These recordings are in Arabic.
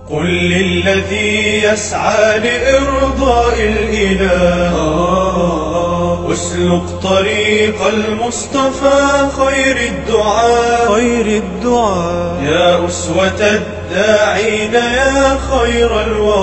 قل للذي يسعى لإرضاء الإله اسلك طريق المصطفى خير الدعاء يا أسوة الداعين يا خير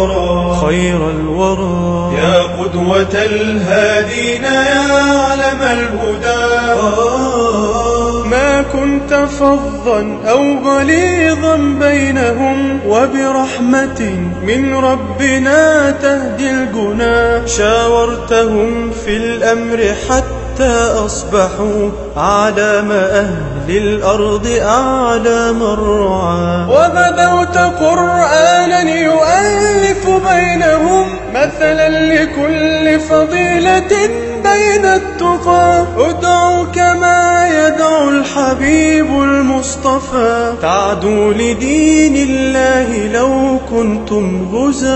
الورى يا قدوة الهادين يا علم الهدى ما كنت فظا أو غليظا بينهم وبرحمة من ربنا تهدي الجنا شاورتهم في الأمر حتى أصبحوا أعلام أهل الأرض أعلام الرعاة وبدوت قرآنا يؤلف بينهم مثلا لكل فضيلة بين التقى ادعوا كما يدعو الحبيب المصطفى تعدوا لدين الله لو كنتم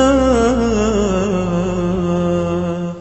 غزاة.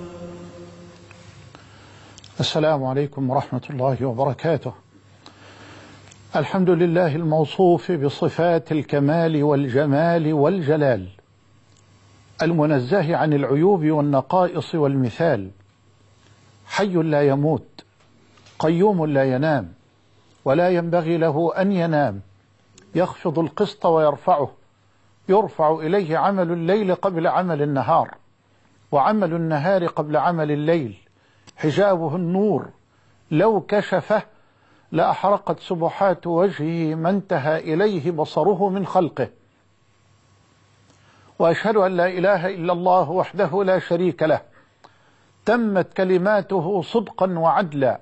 السلام عليكم ورحمة الله وبركاته. الحمد لله الموصوف بصفات الكمال والجمال والجلال، المنزه عن العيوب والنقائص والمثال، حي لا يموت، قيوم لا ينام ولا ينبغي له أن ينام، يخفض القسط ويرفعه، يرفع إليه عمل الليل قبل عمل النهار، وعمل النهار قبل عمل الليل، حجابه النور لو كشفه لأحرقت سبحات وجهه ما انتهى إليه بصره من خلقه. وأشهد أن لا إله إلا الله وحده لا شريك له، تمت كلماته صدقا وعدلا،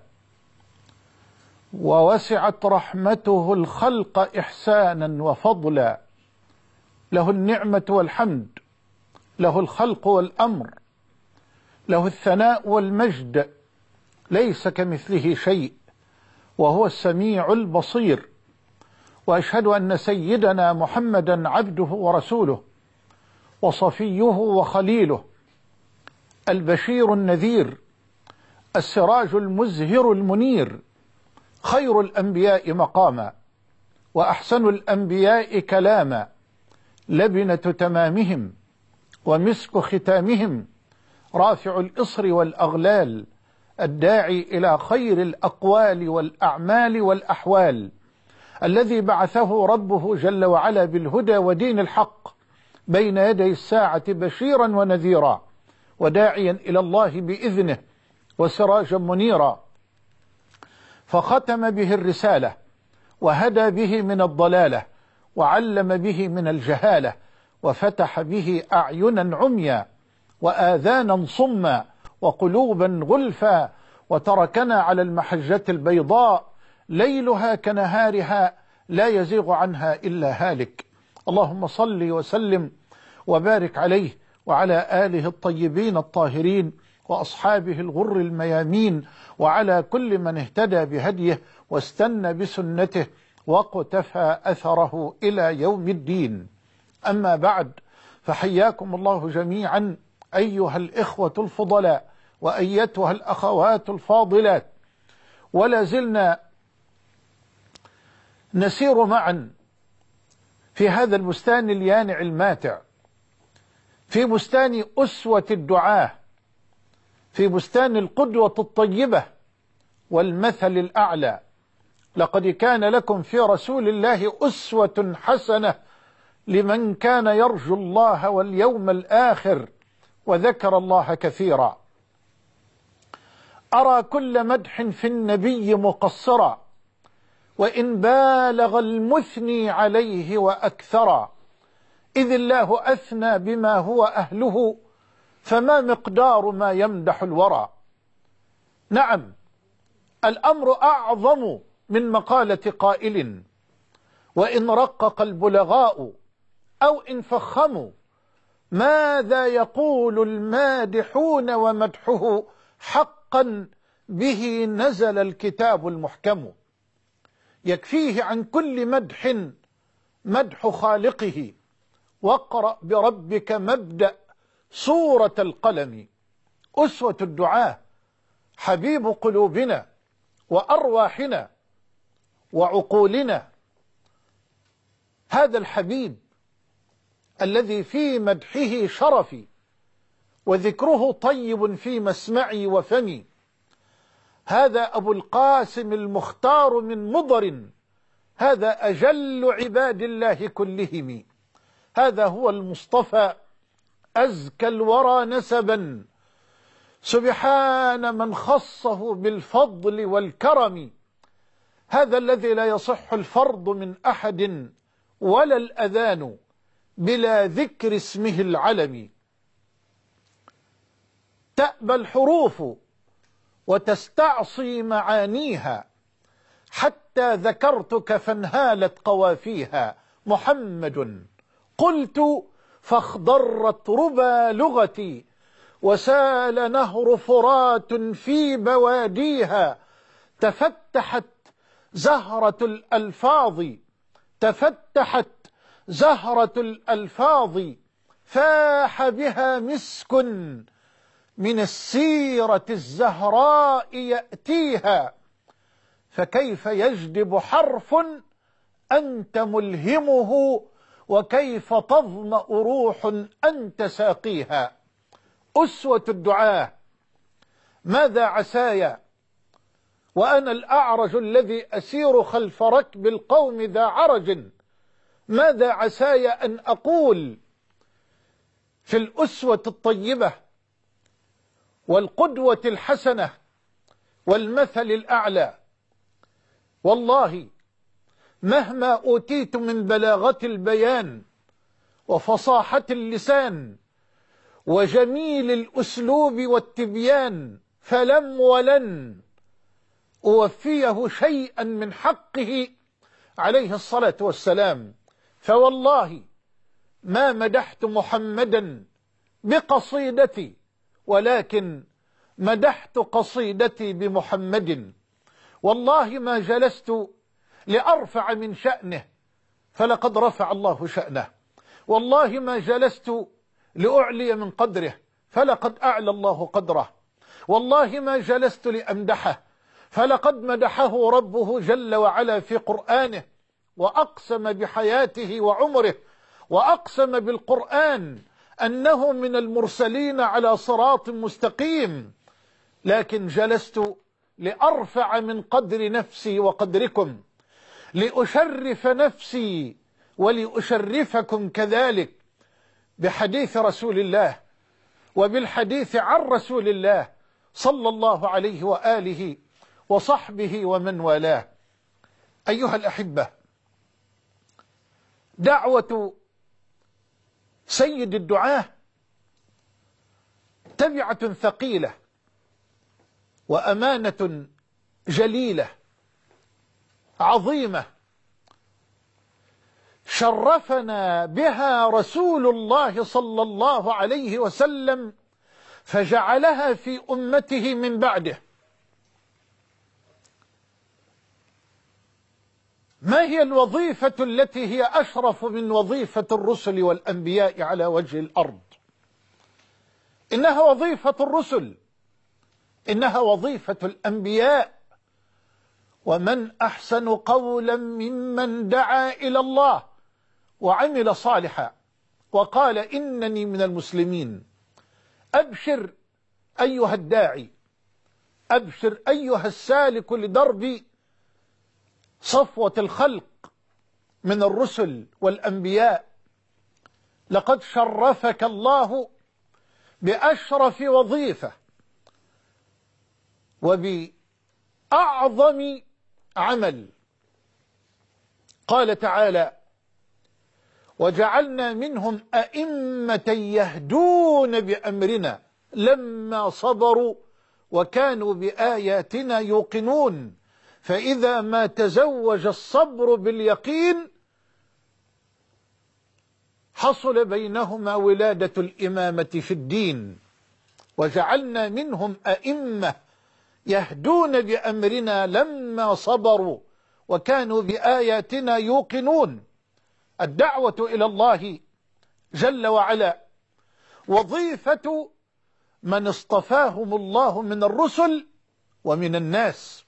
ووسعت رحمته الخلق إحسانا وفضلا، له النعمة والحمد، له الخلق والأمر، له الثناء والمجد، ليس كمثله شيء وهو السميع البصير. وأشهد أن سيدنا محمدا عبده ورسوله وصفيه وخليله، البشير النذير، السراج المزهر المنير، خير الأنبياء مقاما وأحسن الأنبياء كلاما، لبنة تمامهم ومسك ختامهم، رافع الإصر والأغلال، الداعي إلى خير الأقوال والأعمال والأحوال، الذي بعثه ربه جل وعلا بالهدى ودين الحق بين يدي الساعة بشيرا ونذيرا، وداعيا إلى الله بإذنه وسراجا منيرا، فختم به الرسالة وهدى به من الضلالة وعلم به من الجهالة، وفتح به أعينا عميا وآذانا صما وقلوبا غلفا، وتركنا على المحجة البيضاء ليلها كنهارها لا يزيغ عنها إلا هالك. اللهم صل وسلم وبارك عليه وعلى آله الطيبين الطاهرين وأصحابه الغر الميامين، وعلى كل من اهتدى بهديه واستنى بسنته واقتفى أثره إلى يوم الدين. أما بعد، فحياكم الله جميعا أيها الإخوة الفضلاء وأيتها الأخوات الفاضلات، ولا زلنا نسير معا في هذا البستان اليانع الماتع، في بستان أسوة الدعاة، في بستان القدوة الطيبة والمثل الأعلى. لقد كان لكم في رسول الله أسوة حسنة لمن كان يرجو الله واليوم الآخر وذكر الله كثيرا. أرى كل مدح في النبي مقصرا، وإن بالغ المثني عليه وأكثرا، إذ الله أثنى بما هو أهله، فما مقدار ما يمدح الورى. نعم، الأمر أعظم من مقالة قائل، وإن رقق البلغاء أو إن فخموا، ماذا يقول المادحون ومدحه حقا به نزل الكتاب المحكم. يكفيه عن كل مدح مدح خالقه، واقرأ بربك مبدأ سورة القلم. أسوة الدعاة حبيب قلوبنا وأرواحنا وعقولنا. هذا الحبيب الذي في مدحه شرفي، وذكره طيب في مسمعي وفمي. هذا أبو القاسم المختار من مضر، هذا أجل عباد الله كلهم. هذا هو المصطفى أزكى الورى نسبا، سبحان من خصه بالفضل والكرم. هذا الذي لا يصح الفرض من أحد ولا الأذان بلا ذكر اسمه العلم. تأبى الحروف وتستعصي معانيها، حتى ذكرتك فانهالت قوافيها. محمد قلت فاخضرت ربى لغتي، وسال نهر فرات في بواديها. تفتحت زهرة الألفاظ، تفتحت زهرة الألفاظ، فاح بها مسك من السيرة الزهراء يأتيها. فكيف يجدب حرف أنت ملهمه، وكيف تظمأ روح أنت ساقيها. أسوة الدعاة ماذا عسايا، وأنا الأعرج الذي أسير خلف ركب القوم ذا عرج. ماذا عسايا أن أقول في الأسوة الطيبة والقدوة الحسنة والمثل الأعلى. والله مهما أوتيت من بلاغة البيان وفصاحة اللسان وجميل الأسلوب والتبيان، فلم ولن أوفيه شيئا من حقه عليه الصلاة والسلام. فوالله ما مدحت محمدا بقصيدتي، ولكن مدحت قصيدتي بمحمد. والله ما جلست لأرفع من شأنه، فلقد رفع الله شأنه. والله ما جلست لأعلي من قدره، فلقد أعلى الله قدره. والله ما جلست لأمدحه، فلقد مدحه ربه جل وعلا في قرآنه، وأقسم بحياته وعمره، وأقسم بالقرآن أنه من المرسلين على صراط مستقيم. لكن جلست لأرفع من قدر نفسي وقدركم، لأشرف نفسي ولأشرفكم كذلك بحديث رسول الله وبالحديث عن رسول الله صلى الله عليه وآله وصحبه ومن والاه. أيها الأحبة، دعوة سيد الدعاة تبعة ثقيلة وأمانة جليلة عظيمة، شرفنا بها رسول الله صلى الله عليه وسلم، فجعلها في أمته من بعده. ما هي الوظيفة التي هي أشرف من وظيفة الرسل والأنبياء على وجه الأرض؟ إنها وظيفة الرسل، إنها وظيفة الأنبياء. ومن أحسن قولا ممن دعا إلى الله وعمل صالحا وقال إنني من المسلمين. أبشر أيها الداعي، أبشر أيها السالك لدرب صفوة الخلق من الرسل والأنبياء. لقد شرفك الله بأشرف وظيفة وبأعظم عمل. قال تعالى: وجعلنا منهم أئمة يهدون بأمرنا لما صبروا وكانوا بآياتنا يوقنون. فإذا ما تزوج الصبر باليقين حصل بينهما ولادة الإمامة في الدين. وجعلنا منهم أئمة يهدون بأمرنا لما صبروا وكانوا بآياتنا يوقنون. الدعوة إلى الله جل وعلا وظيفة من اصطفاهم الله من الرسل ومن الناس.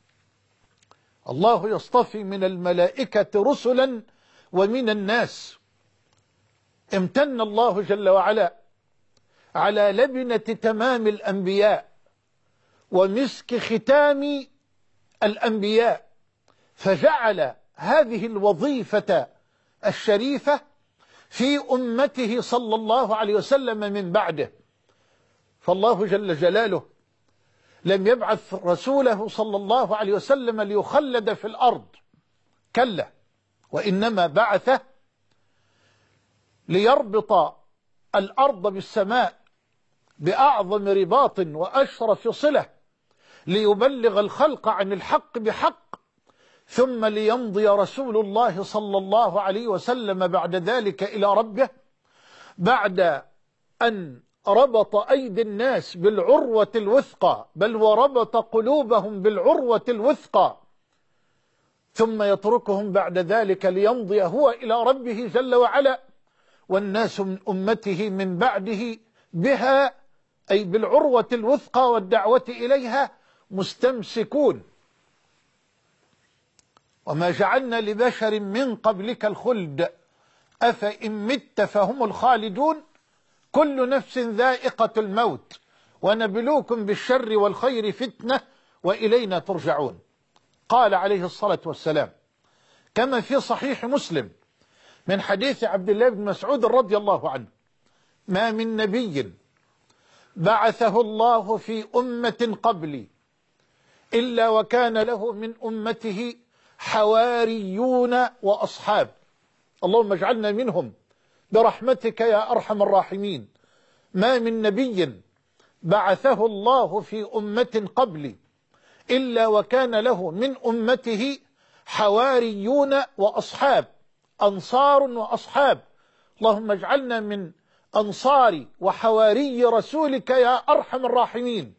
الله يصطفي من الملائكة رسلا ومن الناس. امتن الله جل وعلا على لبنة تمام الأنبياء ومسك ختام الأنبياء، فجعل هذه الوظيفة الشريفة في أمته صلى الله عليه وسلم من بعده. فالله جل جلاله لم يبعث رسوله صلى الله عليه وسلم ليخلد في الأرض، كلا، وإنما بعثه ليربط الأرض بالسماء بأعظم رباط وأشرف صلة، ليبلغ الخلق عن الحق بحق، ثم ليمضي رسول الله صلى الله عليه وسلم بعد ذلك إلى ربه، بعد أن ربط أيدي الناس بالعروة الوثقى، بل وربط قلوبهم بالعروة الوثقى، ثم يتركهم بعد ذلك ليمضي هو إلى ربه جل وعلا، والناس من أمته من بعده بها، أي بالعروة الوثقى والدعوة إليها، مستمسكون. وما جعلنا لبشر من قبلك الخلد أفإن مت فهم الخالدون كل نفس ذائقة الموت ونبلوكم بالشر والخير فتنة وإلينا ترجعون. قال عليه الصلاة والسلام كما في صحيح مسلم من حديث عبد الله بن مسعود رضي الله عنه: ما من نبي بعثه الله في أمة قبلي إلا وكان له من أمته حواريون وأصحاب. اللهم اجعلنا منهم برحمتك يا أرحم الراحمين. ما من نبي بعثه الله في أمة قبلي إلا وكان له من أمته حواريون وأصحاب، أنصار وأصحاب. اللهم اجعلنا من أنصار وحواري رسولك يا أرحم الراحمين.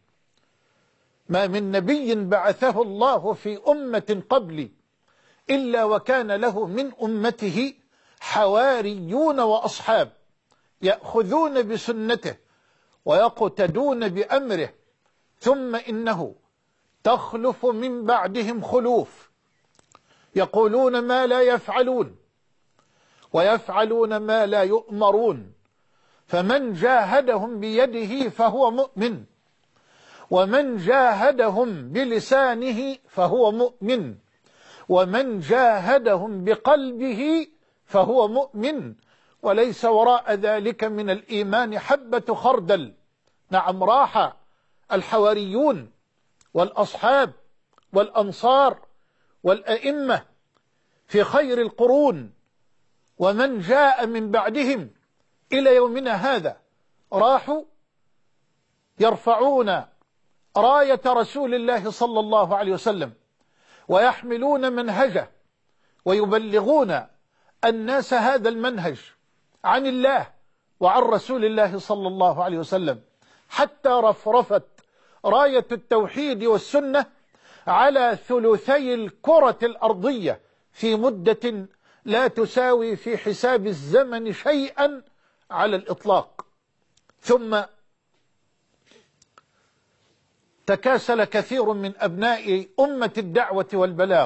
ما من نبي بعثه الله في أمة قبلي إلا وكان له من أمته حواريون وأصحاب يأخذون بسنته ويقتدون بأمره، ثم إنه تخلف من بعدهم خلوف يقولون ما لا يفعلون ويفعلون ما لا يؤمرون، فمن جاهدهم بيده فهو مؤمن، ومن جاهدهم بلسانه فهو مؤمن، ومن جاهدهم بقلبه فهو مؤمن، وليس وراء ذلك من الإيمان حبة خردل. نعم، راح الحواريون والأصحاب والأنصار والأئمة في خير القرون ومن جاء من بعدهم إلى يومنا هذا، راحوا يرفعون راية رسول الله صلى الله عليه وسلم ويحملون منهجه ويبلغون الناس هذا المنهج عن الله وعن رسول الله صلى الله عليه وسلم، حتى رفرفت راية التوحيد والسنة على ثلثي الكرة الأرضية في مدة لا تساوي في حساب الزمن شيئا على الإطلاق. ثم تكاسل كثير من أبناء أمة الدعوة والبلاغ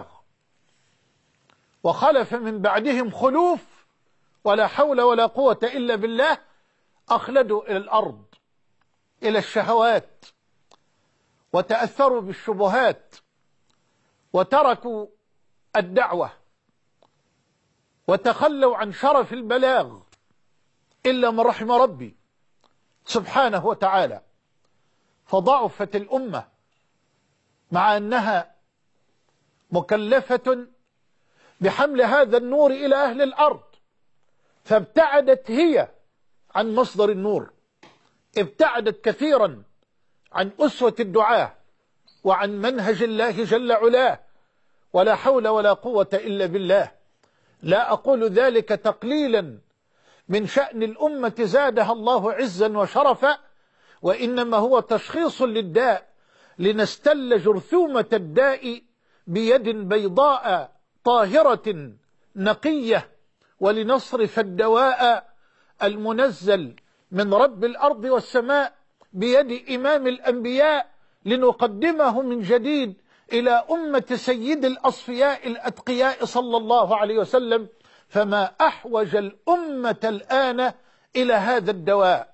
وخلف من بعدهم خلوف ولا حول ولا قوة إلا بالله، أخلدوا إلى الأرض إلى الشهوات وتأثروا بالشبهات وتركوا الدعوة وتخلوا عن شرف البلاغ إلا من رحم ربي سبحانه وتعالى، فضعفت الأمة مع أنها مكلفة بحمل هذا النور إلى أهل الأرض، فابتعدت هي عن مصدر النور، ابتعدت كثيرا عن أسوة الدعاة وعن منهج الله جل علاه، ولا حول ولا قوة إلا بالله. لا أقول ذلك تقليلا من شأن الأمة زادها الله عزا وشرفا، وإنما هو تشخيص للداء لنستل جرثومة الداء بيد بيضاء طاهرة نقية، ولنصرف الدواء المنزل من رب الأرض والسماء بيد إمام الأنبياء، لنقدمه من جديد إلى أمة سيد الأصفياء الأتقياء صلى الله عليه وسلم، فما أحوج الأمة الآن إلى هذا الدواء،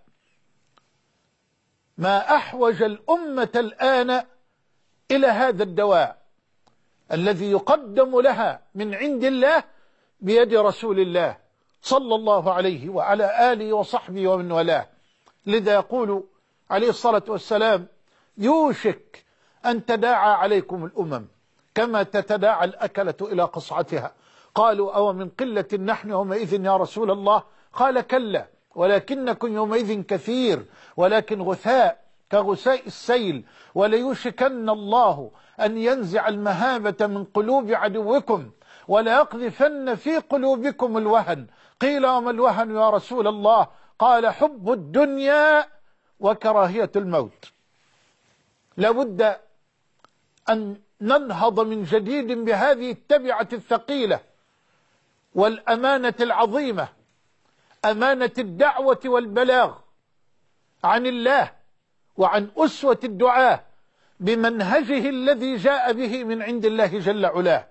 ما أحوج الأمة الآن إلى هذا الدواء الذي يقدم لها من عند الله بيد رسول الله صلى الله عليه وعلى آله وصحبه ومن والاه. لذا يقول عليه الصلاة والسلام: يوشك أن تداعى عليكم الأمم كما تتداعى الأكلة إلى قصعتها. قالوا: أو من قلة نحن يومئذ يا رسول الله؟ قال: كلا، ولكنكم يومئذ كثير، ولكن غثاء كغثاء السيل، وليوشكن الله أن ينزع المهابة من قلوب عدوكم ولا يقذفن في قلوبكم الوهن. قيل: وما الوهن يا رسول الله؟ قال: حب الدنيا وكراهية الموت. لابد أن ننهض من جديد بهذه التبعة الثقيلة والأمانة العظيمة، أمانة الدعوة والبلاغ عن الله وعن أسوة الدعاة بمنهجه الذي جاء به من عند الله جل علاه.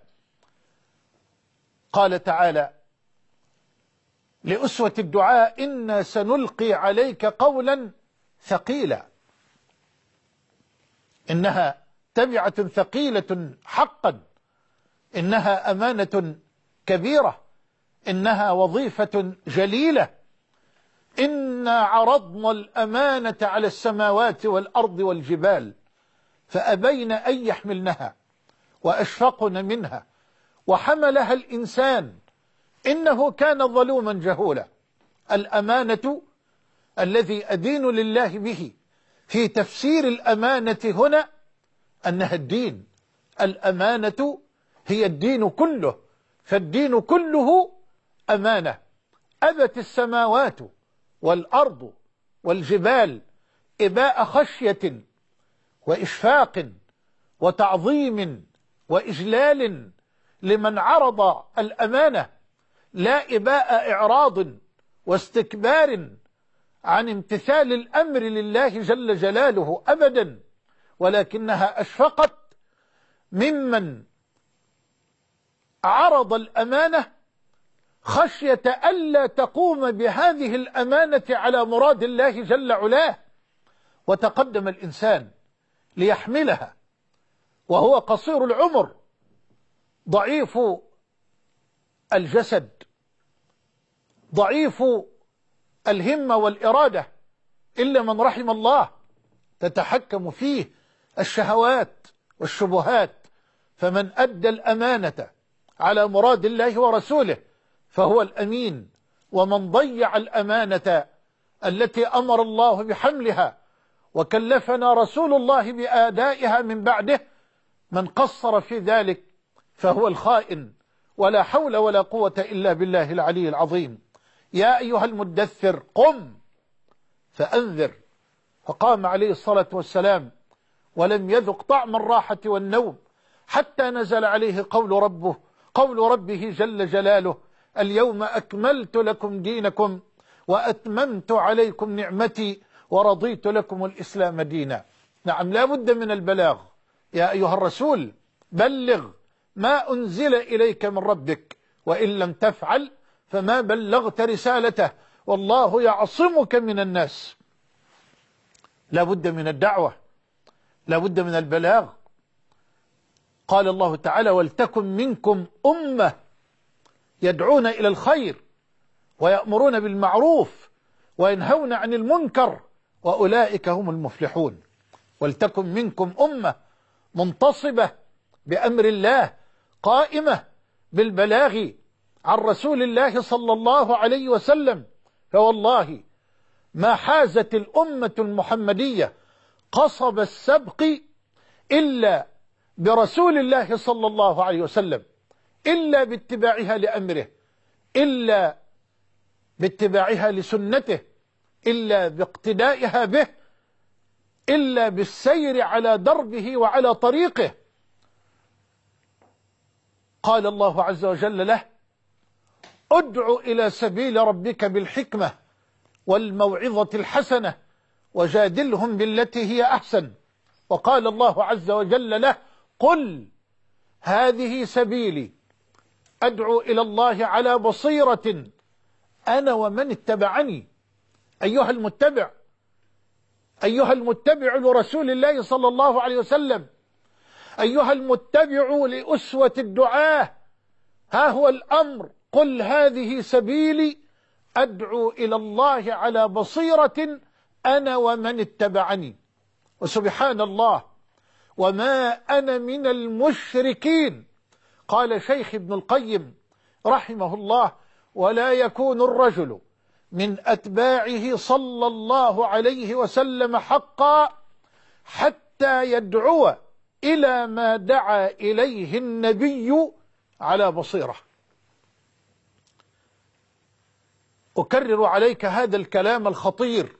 قال تعالى لأسوة الدعاء: إنا سنلقي عليك قولا ثقيلا. إنها تبعة ثقيلة حقا، إنها أمانة كبيرة، إنها وظيفة جليلة. إنا عرضنا الأمانة على السماوات والأرض والجبال فأبين أن يحملنها وأشفقن منها وحملها الإنسان إنه كان ظلوما جهولا. الأمانة الذي أدين لله به في تفسير الأمانة هنا أنها الدين. الأمانة هي الدين كله، فالدين كله أمانة. أبت السماوات والأرض والجبال إباء خشية وإشفاق وتعظيم وإجلال لمن عرض الأمانة، لا إباء إعراض واستكبار عن امتثال الأمر لله جل جلاله أبدا، ولكنها أشفقت ممن عرض الأمانة خشية ألا تقوم بهذه الأمانة على مراد الله جل علاه، وتقدم الإنسان ليحملها وهو قصير العمر ضعيف الجسد ضعيف الهمة والإرادة إلا من رحم الله، تتحكم فيه الشهوات والشبهات. فمن أدى الأمانة على مراد الله ورسوله فهو الأمين، ومن ضيع الأمانة التي أمر الله بحملها وكلفنا رسول الله بآدائها من بعده، من قصر في ذلك فهو الخائن. ولا حول ولا قوة إلا بالله العلي العظيم. يا أيها المدثر قم فأنذر. فقام عليه الصلاة والسلام ولم يذق طعم الراحة والنوم حتى نزل عليه قول ربه جل جلاله: اليوم أكملت لكم دينكم وأتممت عليكم نعمتي ورضيت لكم الإسلام دينا. نعم، لا بد من البلاغ. يا أيها الرسول بلغ ما أنزل إليك من ربك، وإن لم تفعل فما بلغت رسالته والله يعصمك من الناس. لا بد من الدعوة، لا بد من البلاغ. قال الله تعالى: ولتكن منكم أمة يدعون إلى الخير ويأمرون بالمعروف وينهون عن المنكر وأولئك هم المفلحون. ولتكن منكم أمة منتصبة بأمر الله قائمة بالبلاغ عن رسول الله صلى الله عليه وسلم. فوالله ما حازت الأمة المحمدية قصب السبق إلا برسول الله صلى الله عليه وسلم، إلا باتباعها لأمره، إلا باتباعها لسنته، إلا باقتدائها به، إلا بالسير على دربه وعلى طريقه. قال الله عز وجل له: ادع إلى سبيل ربك بالحكمة والموعظة الحسنة وجادلهم بالتي هي أحسن. وقال الله عز وجل له: قل هذه سبيلي أدعو إلى الله على بصيرة أنا ومن اتبعني. أيها المتبع لرسول الله صلى الله عليه وسلم، أيها المتبع لأسوة الدعاة، ها هو الأمر: قل هذه سبيلي أدعو إلى الله على بصيرة أنا ومن اتبعني. وسبحان الله، وما أنا من المشركين. قال شيخ ابن القيم رحمه الله: ولا يكون الرجل من أتباعه صلى الله عليه وسلم حقا حتى يدعو إلى ما دعا إليه النبي على بصيرة. أكرر عليك هذا الكلام الخطير: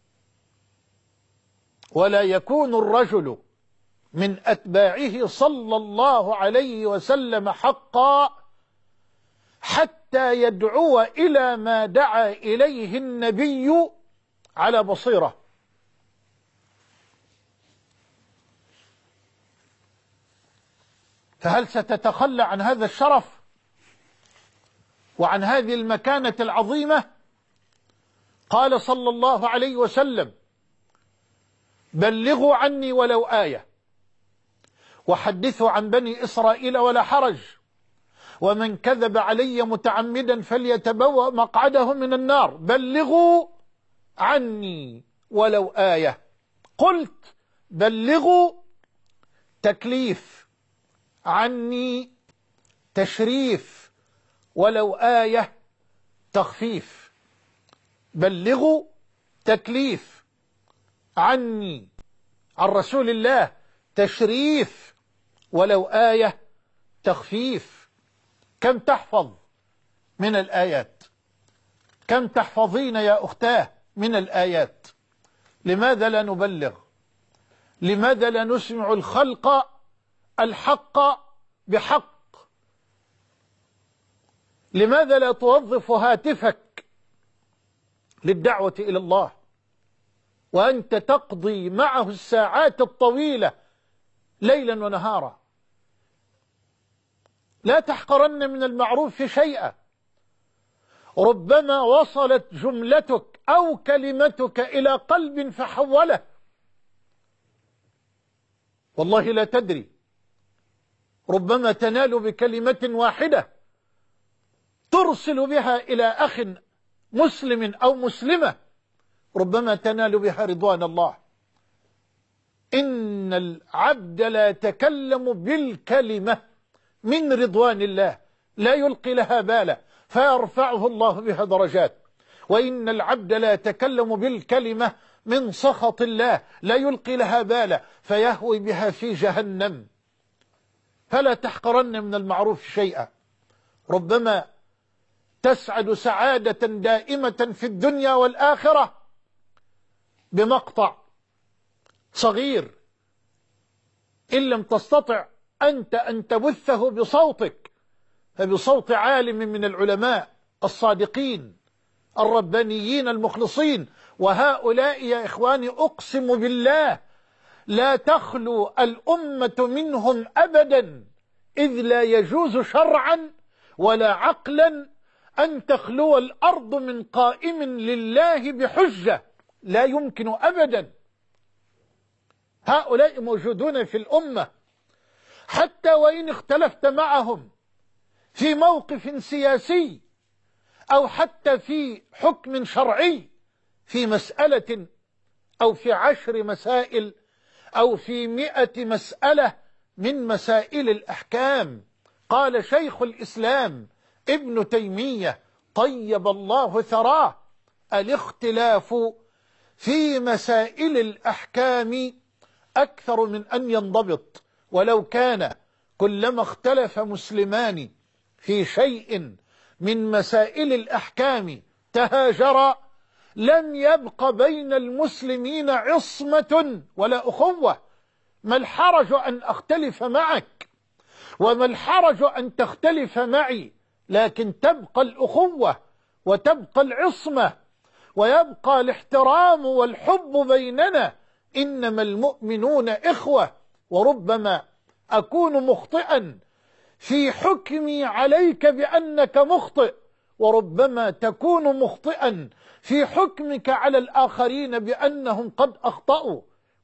ولا يكون الرجل من أتباعه صلى الله عليه وسلم حقا حتى يدعو إلى ما دعا إليه النبي على بصيرة. فهل ستتخلى عن هذا الشرف وعن هذه المكانة العظيمة؟ قال صلى الله عليه وسلم: بلغوا عني ولو آية، وحدثوا عن بني إسرائيل ولا حرج، ومن كذب علي متعمدا فليتبوأ مقعده من النار. بلغوا عني ولو آية. قلت: بلغوا تكليف، عني تشريف، ولو آية تخفيف. بلغوا تكليف، عني عن رسول الله تشريف، ولو آية تخفيف. كم تحفظ من الآيات؟ كم تحفظين يا أختاه من الآيات؟ لماذا لا نبلغ؟ لماذا لا نسمع الخلق الحق بحق؟ لماذا لا توظف هاتفك للدعوة إلى الله وأنت تقضي معه الساعات الطويلة ليلا ونهارا؟ لا تحقرن من المعروف شيئا. ربما وصلت جملتك أو كلمتك إلى قلب فحوله، والله لا تدري. ربما تنال بكلمة واحدة ترسل بها إلى أخ مسلم أو مسلمة، ربما تنال بها رضوان الله. إن العبد لا يتكلم بالكلمة من رضوان الله لا يلقي لها بالا فيرفعه الله بها درجات، وإن العبد لا يتكلم بالكلمة من سخط الله لا يلقي لها بالا فيهوي بها في جهنم. فلا تحقرن من المعروف شيئا. ربما تسعد سعادة دائمة في الدنيا والآخرة بمقطع صغير، إن لم تستطع أنت أن تبثه بصوتك فبصوت عالم من العلماء الصادقين الربانيين المخلصين. وهؤلاء يا إخواني أقسم بالله لا تخلو الأمة منهم أبدا، إذ لا يجوز شرعا ولا عقلا أن تخلو الأرض من قائم لله بحجة، لا يمكن أبدا. هؤلاء موجودون في الأمة، حتى وإن اختلفت معهم في موقف سياسي أو حتى في حكم شرعي، في مسألة أو في 10 مسائل أو في 100 مسألة من مسائل الأحكام. قال شيخ الإسلام ابن تيمية طيب الله ثراه: الاختلاف في مسائل الأحكام أكثر من أن ينضبط، ولو كان كلما اختلف مسلمان في شيء من مسائل الأحكام تهاجرا لم يبق بين المسلمين عصمة ولا أخوة. ما الحرج أن أختلف معك، وما الحرج أن تختلف معي، لكن تبقى الأخوة وتبقى العصمة ويبقى الاحترام والحب بيننا. إنما المؤمنون إخوة. وربما أكون مخطئا في حكمي عليك بأنك مخطئ، وربما تكون مخطئا في حكمك على الآخرين بأنهم قد أخطأوا.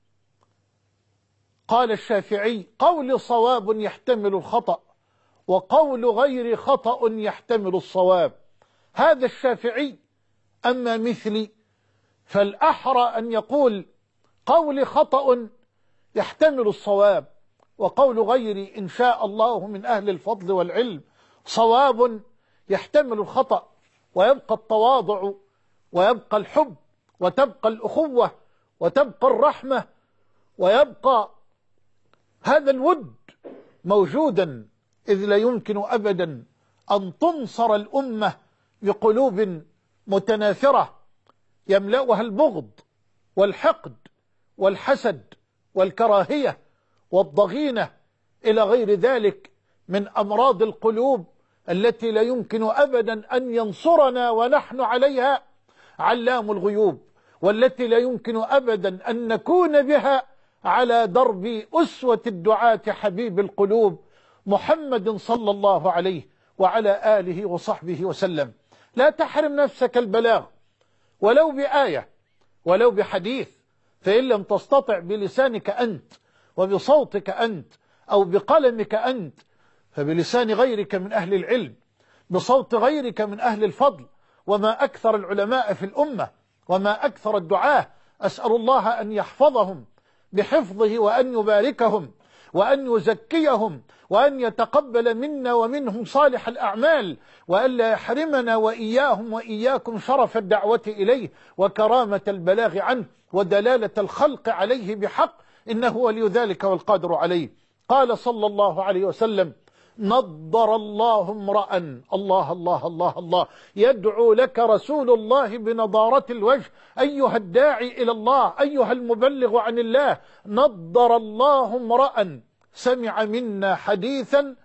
قال الشافعي: قول صواب يحتمل الخطأ، وقول غير خطأ يحتمل الصواب. هذا الشافعي. أما مثلي فالأحرى أن يقول قول خطأ يحتمل الصواب، وقول غيري إن شاء الله من أهل الفضل والعلم صواب يحتمل الخطأ، ويبقى التواضع ويبقى الحب وتبقى الأخوة وتبقى الرحمة ويبقى هذا الود موجودا، إذ لا يمكن أبدا أن تنصر الأمة بقلوب متنافرة يملأها البغض والحقد والحسد والكراهية والضغينة إلى غير ذلك من أمراض القلوب التي لا يمكن أبدا أن ينصرنا ونحن عليها علام الغيوب، والتي لا يمكن أبدا أن نكون بها على درب أسوة الدعاة حبيب القلوب محمد صلى الله عليه وعلى آله وصحبه وسلم. لا تحرم نفسك البلاغ ولو بآية ولو بحديث، فإن لم تستطع بلسانك أنت وبصوتك أنت أو بقلمك أنت فبلسان غيرك من أهل العلم، بصوت غيرك من أهل الفضل. وما أكثر العلماء في الأمة وما أكثر الدعاة، أسأل الله أن يحفظهم بحفظه وأن يباركهم وأن يزكيهم وأن يتقبل منا ومنهم صالح الأعمال، وأن لا يحرمنا وإياهم وإياكم شرف الدعوة إليه وكرامة البلاغ عنه ودلالة الخلق عليه بحق، إنه ولي ذلك والقادر عليه. قال صلى الله عليه وسلم: نضر الله امرأ، الله الله الله الله، يدعو لك رسول الله بنضارة الوجه أيها الداعي إلى الله، أيها المبلغ عن الله، نضر الله امرأ سمع منا حديثا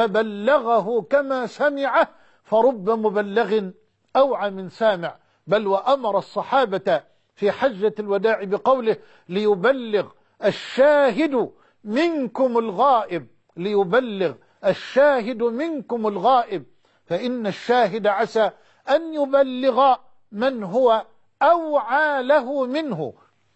فبلغه كما سمعه، فرب مبلغ أوعى من سامع. بل وأمر الصحابة في حجة الوداع بقوله: ليبلغ الشاهد منكم الغائب، ليبلغ الشاهد منكم الغائب، فإن الشاهد عسى أن يبلغ من هو أوعى له منه.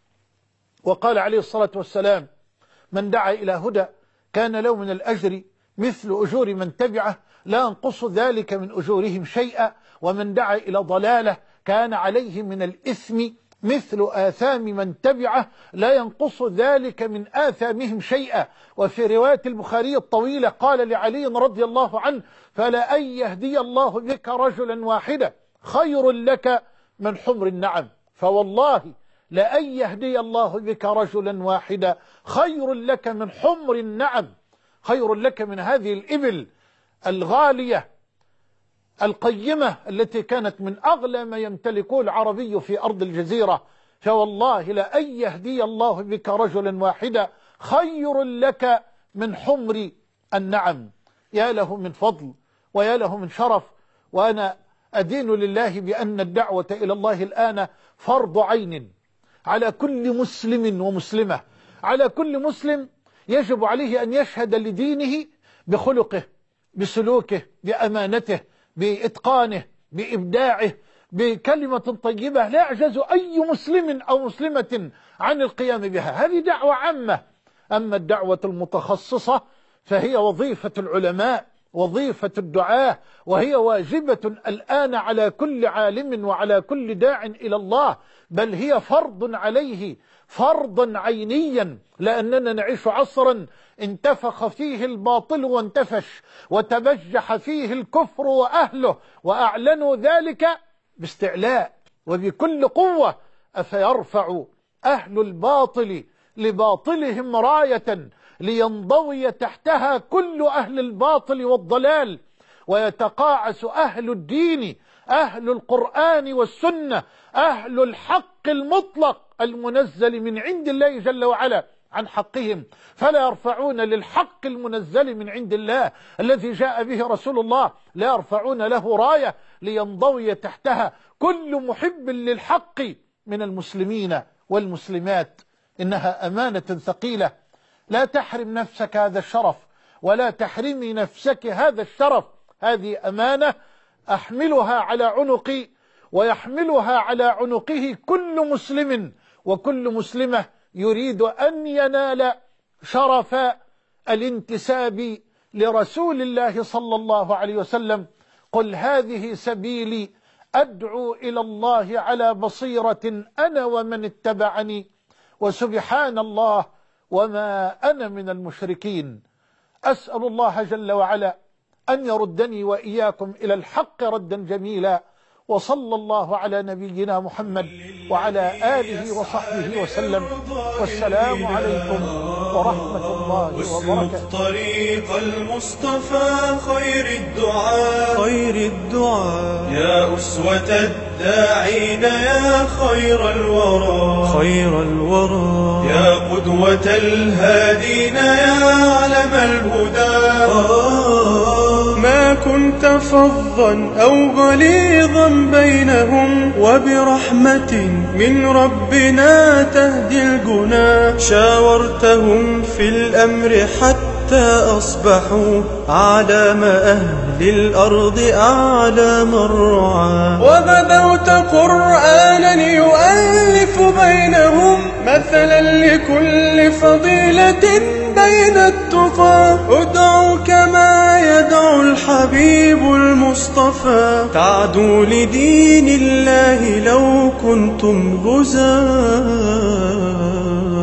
وقال عليه الصلاة والسلام: من دعا إلى هدى كان له من الأجر مثل أجور من تبعه لا ينقص ذلك من أجورهم شيئا، ومن دعا إلى ضلالة كان عليه من الإثم مثل آثام من تبعه لا ينقص ذلك من آثامهم شيئا. وفي رواية البخاري الطويلة قال لعلي رضي الله عنه: فلا أن يهدي الله بك رجلا واحدا خير لك من حمر النعم. فوالله لأن يهدي الله بك رجلا واحدا خير لك من حمر النعم، خير لك من هذه الإبل الغالية القيمة التي كانت من أغلى ما يمتلكه العربي في أرض الجزيرة. فوالله لأن يهدي الله بك رجلا واحدا خير لك من حمر النعم. يا له من فضل ويا له من شرف. وأنا أدين لله بأن الدعوة إلى الله الآن فرض عين على كل مسلم ومسلمة. على كل مسلم يجب عليه أن يشهد لدينه بخلقه، بسلوكه، بأمانته، بإتقانه، بإبداعه، بكلمة طيبة لا يعجز أي مسلم أو مسلمة عن القيام بها. هذه دعوة عامة. أما الدعوة المتخصصة فهي وظيفة العلماء، وظيفة الدعاة، وهي واجبة الآن على كل عالم وعلى كل داع إلى الله، بل هي فرض عليه فرضا عينيا، لأننا نعيش عصرا انتفخ فيه الباطل وانتفش، وتبجح فيه الكفر وأهله، وأعلنوا ذلك باستعلاء وبكل قوة. أفيرفع أهل الباطل لباطلهم راية لينضوي تحتها كل أهل الباطل والضلال، ويتقاعس أهل الدين، أهل القرآن والسنة، أهل الحق المطلق المنزل من عند الله جل وعلا عن حقهم، فلا يرفعون للحق المنزل من عند الله الذي جاء به رسول الله، لا يرفعون له راية لينضوي تحتها كل محب للحق من المسلمين والمسلمات. إنها أمانة ثقيلة. لا تحرم نفسك هذا الشرف، ولا تحرمي نفسك هذا الشرف. هذه أمانة أحملها على عنقي، ويحملها على عنقه كل مسلم وكل مسلمة يريد أن ينال شرف الانتساب لرسول الله صلى الله عليه وسلم. قل هذه سبيلي أدعو إلى الله على بصيرة أنا ومن اتبعني، وسبحان الله وما أنا من المشركين. أسأل الله جل وعلا أن يردني وإياكم إلى الحق ردا جميلا، وصلى الله على نبينا محمد وعلى آله وصحبه وسلم، والسلام عليكم ورحمة الله وبركاته. طريق المصطفى خير الدعاء يا أسوة الداعين يا خير الورى يا قدوة الهادين يا علم الهدى. ما كنت فظا أو غليظا بينهم، وبرحمة من ربنا تهدي الجنا. شاورتهم في الأمر حتى أصبحوا أعلام أهل الأرض أعلام الرعاة. وبدأت قرآنا يؤلف بينهم مثلا لكل فضيلة بين التقى. ادعوا كما يدعو الحبيب المصطفى، تعدوا لدين الله لو كنتم غزاة.